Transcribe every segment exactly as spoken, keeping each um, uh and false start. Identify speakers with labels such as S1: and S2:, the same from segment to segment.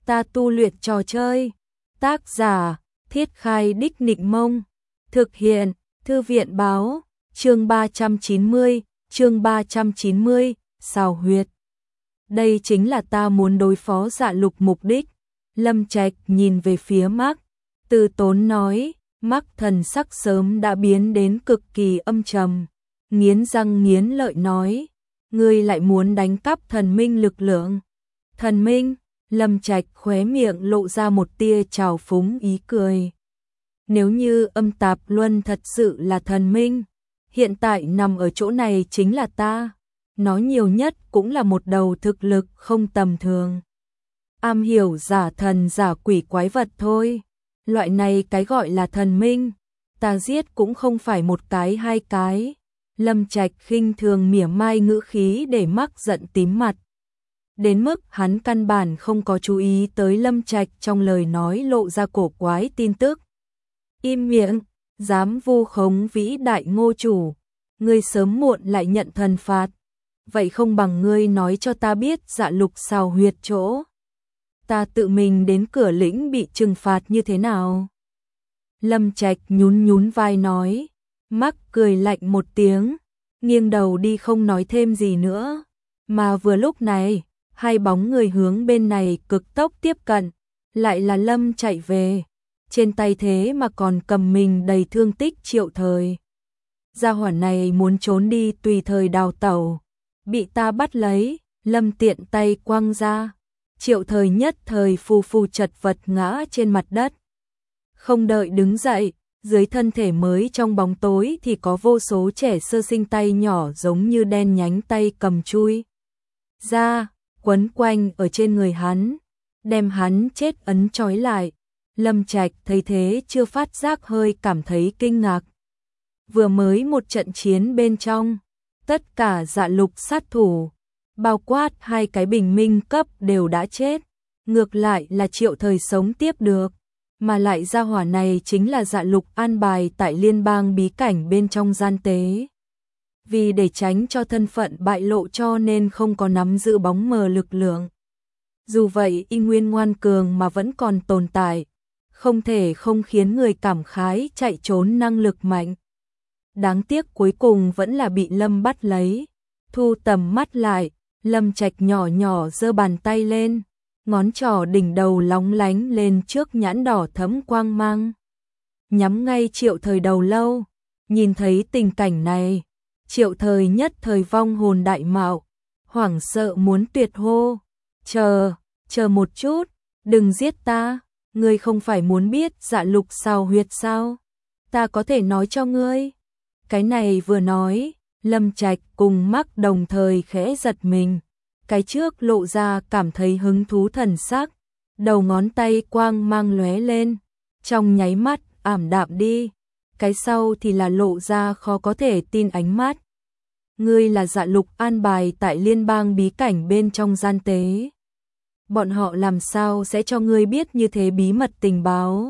S1: Ta tu luyện trò chơi. Tác giả, Thiết Khai Đích Nịnh Mông. Thực hiện, Thư viện báo, chương ba trăm chín mươi, chương ba trăm chín mươi, xào huyệt. Đây chính là ta muốn đối phó Dạ Lục mục đích. Lâm Trạch nhìn về phía Mark, từ tốn nói, Mark thần sắc sớm đã biến đến cực kỳ âm trầm, nghiến răng nghiến lợi nói, ngươi lại muốn đánh cắp thần minh lực lượng. Thần minh? Lâm Trạch khóe miệng lộ ra một tia trào phúng ý cười. Nếu như Âm Tạp Luân thật sự là thần minh, hiện tại nằm ở chỗ này chính là ta. Nó nhiều nhất cũng là một đầu thực lực không tầm thường. Am hiểu giả thần giả quỷ quái vật thôi. Loại này cái gọi là thần minh, ta giết cũng không phải một cái hai cái. Lâm Trạch khinh thường mỉa mai ngữ khí để Mark giận tím mặt. Đến mức hắn căn bản không có chú ý tới Lâm Trạch trong lời nói lộ ra cổ quái tin tức. Im miệng, dám vu khống vĩ đại Ngô chủ, ngươi sớm muộn lại nhận thần phạt. Vậy không bằng ngươi nói cho ta biết Dạ Lục xào huyệt chỗ. Ta tự mình đến cửa lĩnh bị trừng phạt như thế nào? Lâm Trạch nhún nhún vai nói. Mark cười lạnh một tiếng, nghiêng đầu đi không nói thêm gì nữa. Mà vừa lúc này, hai bóng người hướng bên này cực tốc tiếp cận, lại là Lâm chạy về. Trên tay thế mà còn cầm mình đầy thương tích Triệu Thời. Gia hỏa này muốn trốn đi tùy thời đào tẩu. Bị ta bắt lấy, Lâm tiện tay quăng ra. Triệu Thời nhất thời phù phù chật vật ngã trên mặt đất. Không đợi đứng dậy, dưới thân thể mới trong bóng tối thì có vô số trẻ sơ sinh tay nhỏ giống như đen nhánh tay cầm chui ra, quấn quanh ở trên người hắn, đem hắn chết ấn trói lại. Lâm Trạch thấy thế chưa phát giác hơi cảm thấy kinh ngạc. Vừa mới một trận chiến bên trong, tất cả Dạ Lục sát thủ, bao quát hai cái bình minh cấp đều đã chết. Ngược lại là Triệu Thời sống tiếp được, mà lại gia hỏa này chính là Dạ Lục an bài tại liên bang bí cảnh bên trong gian tế. Vì để tránh cho thân phận bại lộ cho nên không có nắm giữ bóng mờ lực lượng. Dù vậy y nguyên ngoan cường mà vẫn còn tồn tại, không thể không khiến người cảm khái chạy trốn năng lực mạnh. Đáng tiếc cuối cùng vẫn là bị Lâm bắt lấy. Thu tầm mắt lại, Lâm Trạch nhỏ nhỏ giơ bàn tay lên, ngón trỏ đỉnh đầu lóng lánh lên trước nhãn đỏ thẫm quang mang. Nhắm ngay Triệu Thời đầu lâu, nhìn thấy tình cảnh này, Triệu Thời nhất thời vong hồn đại mạo, hoảng sợ muốn tuyệt hô. Chờ, chờ một chút, đừng giết ta, ngươi không phải muốn biết Dạ Lục xào huyệt sao? Ta có thể nói cho ngươi. Cái này vừa nói, Lâm Trạch cùng Mark đồng thời khẽ giật mình. Cái trước lộ ra cảm thấy hứng thú thần sắc, đầu ngón tay quang mang lóe lên, trong nháy mắt ảm đạm đi. Cái sau thì là lộ ra khó có thể tin ánh mắt. Ngươi là Dạ Lục an bài tại liên bang bí cảnh bên trong gian tế. Bọn họ làm sao sẽ cho ngươi biết như thế bí mật tình báo?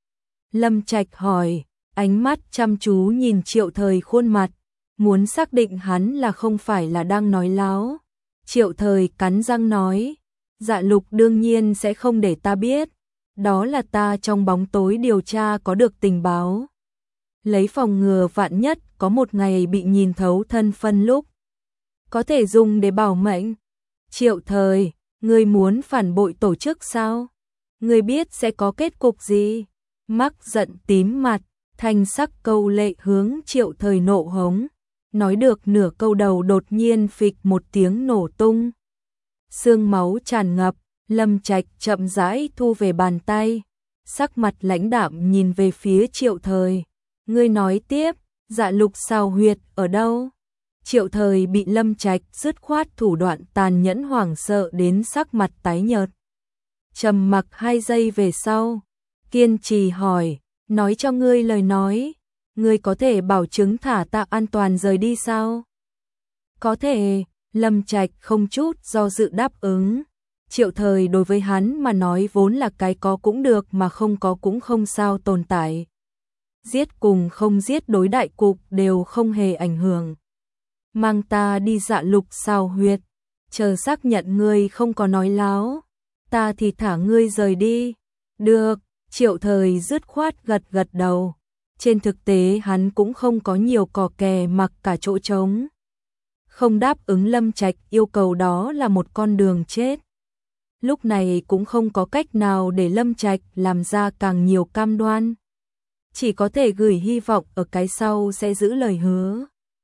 S1: Lâm Trạch hỏi, ánh mắt chăm chú nhìn Triệu Thời khuôn mặt, muốn xác định hắn là không phải là đang nói láo. Triệu Thời cắn răng nói, Dạ Lục đương nhiên sẽ không để ta biết, đó là ta trong bóng tối điều tra có được tình báo. Lấy phòng ngừa vạn nhất có một ngày bị nhìn thấu thân phân lúc, có thể dùng để bảo mệnh. Triệu Thời, ngươi muốn phản bội tổ chức sao? Ngươi biết sẽ có kết cục gì? Mark giận tím mặt, thanh sắc câu lệ hướng Triệu Thời nộ hống. Nói được nửa câu đầu đột nhiên phịch một tiếng nổ tung. Xương máu tràn ngập, Lâm Trạch chậm rãi thu về bàn tay. Sắc mặt lãnh đạm nhìn về phía Triệu Thời. Ngươi nói tiếp, Dạ Lục xào huyệt ở đâu? Triệu Thời bị Lâm Trạch dứt khoát thủ đoạn tàn nhẫn hoảng sợ đến sắc mặt tái nhợt. Trầm mặc hai giây về sau, kiên trì hỏi, nói cho ngươi lời nói, ngươi có thể bảo chứng thả ta an toàn rời đi sao? Có thể, Lâm Trạch không chút do dự đáp ứng. Triệu Thời đối với hắn mà nói vốn là cái có cũng được mà không có cũng không sao tồn tại. Giết cùng không giết đối đại cục đều không hề ảnh hưởng. Mang ta đi Dạ Lục xào huyệt, chờ xác nhận ngươi không có nói láo. ta thì thả ngươi rời đi. Được, Triệu Thời dứt khoát gật gật đầu. Trên thực tế hắn cũng không có nhiều cò kè mặc cả chỗ trống. Không đáp ứng Lâm Trạch yêu cầu đó là một con đường chết. Lúc này cũng không có cách nào để Lâm Trạch làm ra càng nhiều cam đoan. Chỉ có thể gửi hy vọng ở cái sau sẽ giữ lời hứa.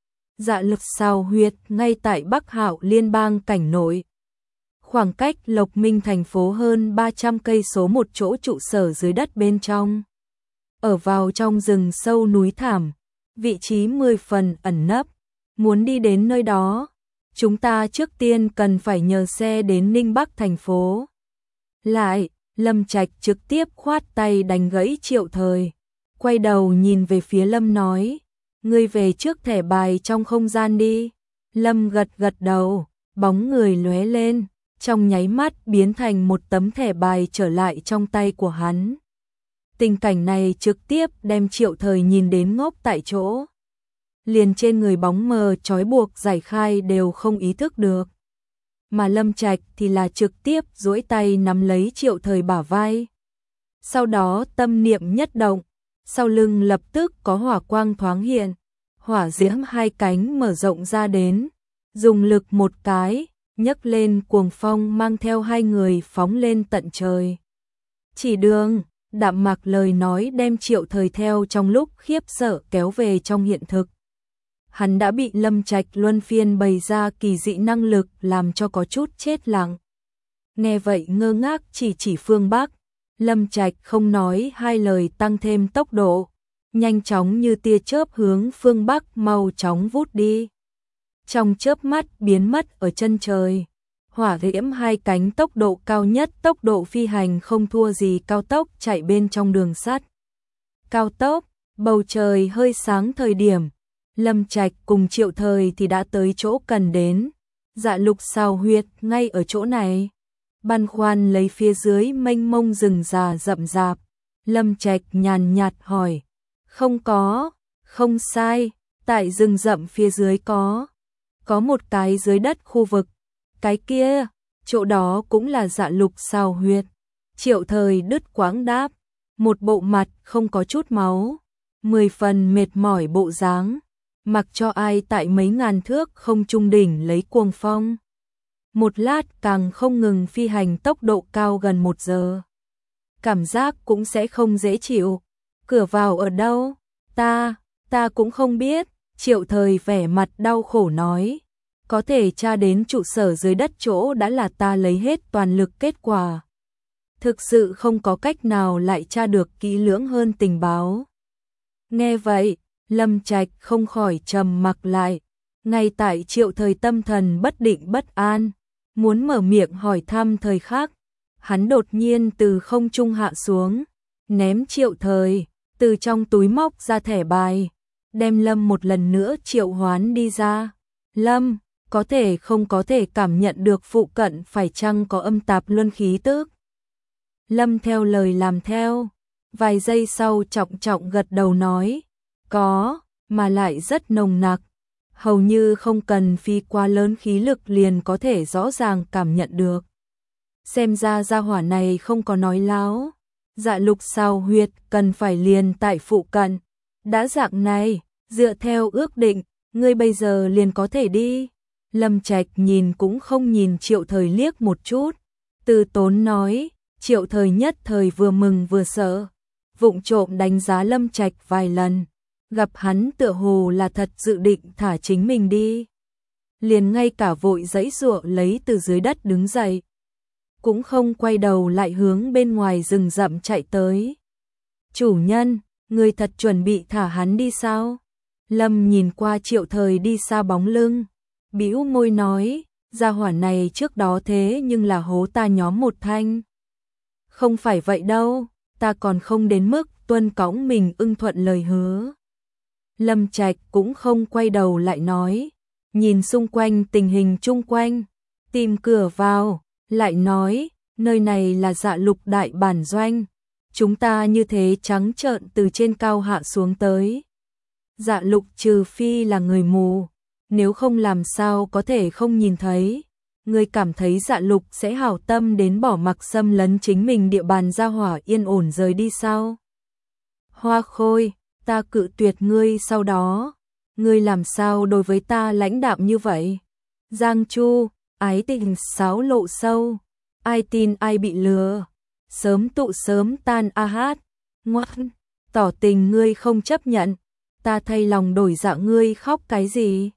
S1: Dạ Lực Xào Huyệt ngay tại Bắc Hạo liên bang cảnh nội. Khoảng cách Lộc Minh thành phố hơn ba trăm cây số, một chỗ trụ sở dưới đất bên trong. Ở vào trong rừng sâu núi thảm, vị trí mười phần ẩn nấp. Muốn đi đến nơi đó, chúng ta trước tiên cần phải nhờ xe đến Ninh Bắc thành phố. Lại, Lâm Trạch trực tiếp khoát tay đánh gãy Triệu Thời. Quay đầu nhìn về phía Lâm nói, ngươi về trước thẻ bài trong không gian đi. Lâm gật gật đầu, bóng người lóe lên, trong nháy mắt biến thành một tấm thẻ bài trở lại trong tay của hắn. Tình cảnh này trực tiếp đem Triệu Thời nhìn đến ngốc tại chỗ. Liền trên người bóng mờ trói buộc giải khai đều không ý thức được. Mà Lâm Trạch thì là trực tiếp duỗi tay nắm lấy Triệu Thời bả vai. Sau đó tâm niệm nhất động, sau lưng lập tức có hỏa quang thoáng hiện, hỏa diễm hai cánh mở rộng ra đến, dùng lực một cái, nhấc lên cuồng phong mang theo hai người phóng lên tận trời. Chỉ đường, đạm mạc lời nói đem Triệu Thời theo trong lúc khiếp sợ kéo về trong hiện thực. Hắn đã bị Lâm Trạch luân phiên bày ra kỳ dị năng lực làm cho có chút chết lặng. Nghe vậy ngơ ngác chỉ chỉ phương Bắc, Lâm Trạch không nói hai lời tăng thêm tốc độ, nhanh chóng như tia chớp hướng phương Bắc mau chóng vút đi. Trong chớp mắt biến mất ở chân trời, hỏa diễm hai cánh tốc độ cao nhất, tốc độ phi hành không thua gì cao tốc chạy bên trong đường sắt. Cao tốc, bầu trời hơi sáng thời điểm, Lâm Trạch cùng Triệu Thời thì đã tới chỗ cần đến. Dạ Lục Xào Huyệt ngay ở chỗ này. Băn khoăn lấy phía dưới mênh mông rừng già rậm rạp, Lâm Trạch nhàn nhạt hỏi, không có, không sai, tại rừng rậm phía dưới có, có một cái dưới đất khu vực, cái kia, chỗ đó cũng là Dạ Lục Xào Huyệt. Triệu Thời đứt quãng đáp, một bộ mặt không có chút máu, mười phần mệt mỏi bộ dáng, mặc cho ai tại mấy ngàn thước không trung đỉnh lấy cuồng phong. Một lát càng không ngừng phi hành tốc độ cao gần một giờ. Cảm giác cũng sẽ không dễ chịu. Cửa vào ở đâu? Ta, ta cũng không biết. Triệu Thời vẻ mặt đau khổ nói. Có thể tra đến trụ sở dưới đất chỗ đã là ta lấy hết toàn lực kết quả. Thực sự không có cách nào lại tra được kỹ lưỡng hơn tình báo. Nghe vậy, Lâm Trạch không khỏi trầm mặc lại. Ngay tại Triệu Thời tâm thần bất định bất an, muốn mở miệng hỏi thăm thời khắc, hắn đột nhiên từ không trung hạ xuống, ném Triệu Thời, từ trong túi móc ra thẻ bài, đem Lâm một lần nữa triệu hoán đi ra. Lâm, có thể không có thể cảm nhận được phụ cận phải chăng có âm tạp luân khí tức. Lâm theo lời làm theo, vài giây sau trọng trọng gật đầu nói, có, mà lại rất nồng nặc. Hầu như không cần phi quá lớn khí lực liền có thể rõ ràng cảm nhận được. Xem ra gia hỏa này không có nói láo. Dạ Lục Xào Huyệt cần phải liền tại phụ cận. Đã dạng này, dựa theo ước định, ngươi bây giờ liền có thể đi. Lâm Trạch nhìn cũng không nhìn Triệu Thời liếc một chút. Từ tốn nói, Triệu Thời nhất thời vừa mừng vừa sợ. Vụng trộm đánh giá Lâm Trạch vài lần. Gặp hắn tựa hồ là thật dự định thả chính mình đi. Liền ngay cả vội giãy giụa lấy từ dưới đất đứng dậy. Cũng không quay đầu lại hướng bên ngoài rừng rậm chạy tới. Chủ nhân, người thật chuẩn bị thả hắn đi sao? Lâm nhìn qua Triệu Thời đi xa bóng lưng. Bĩu môi nói, gia hỏa này trước đó thế nhưng là hố ta nhóm một thanh. Không phải vậy đâu, ta còn không đến mức tuân cõng mình ưng thuận lời hứa. Lâm Trạch cũng không quay đầu lại nói, nhìn xung quanh tình hình chung quanh, tìm cửa vào, lại nói, nơi này là Dạ Lục đại bản doanh, chúng ta như thế trắng trợn từ trên cao hạ xuống tới. Dạ Lục trừ phi là người mù, nếu không làm sao có thể không nhìn thấy, ngươi cảm thấy Dạ Lục sẽ hảo tâm đến bỏ mặc xâm lấn chính mình địa bàn ra hỏa yên ổn rời đi sao? Hoa Khôi, ta cự tuyệt ngươi sau đó, ngươi làm sao đối với ta lãnh đạm như vậy? Giang Chu, ái tình xáo lộ sâu, ai tin ai bị lừa, sớm tụ sớm tan a hát, ngoan, tỏ tình ngươi không chấp nhận, ta thay lòng đổi dạ ngươi khóc cái gì?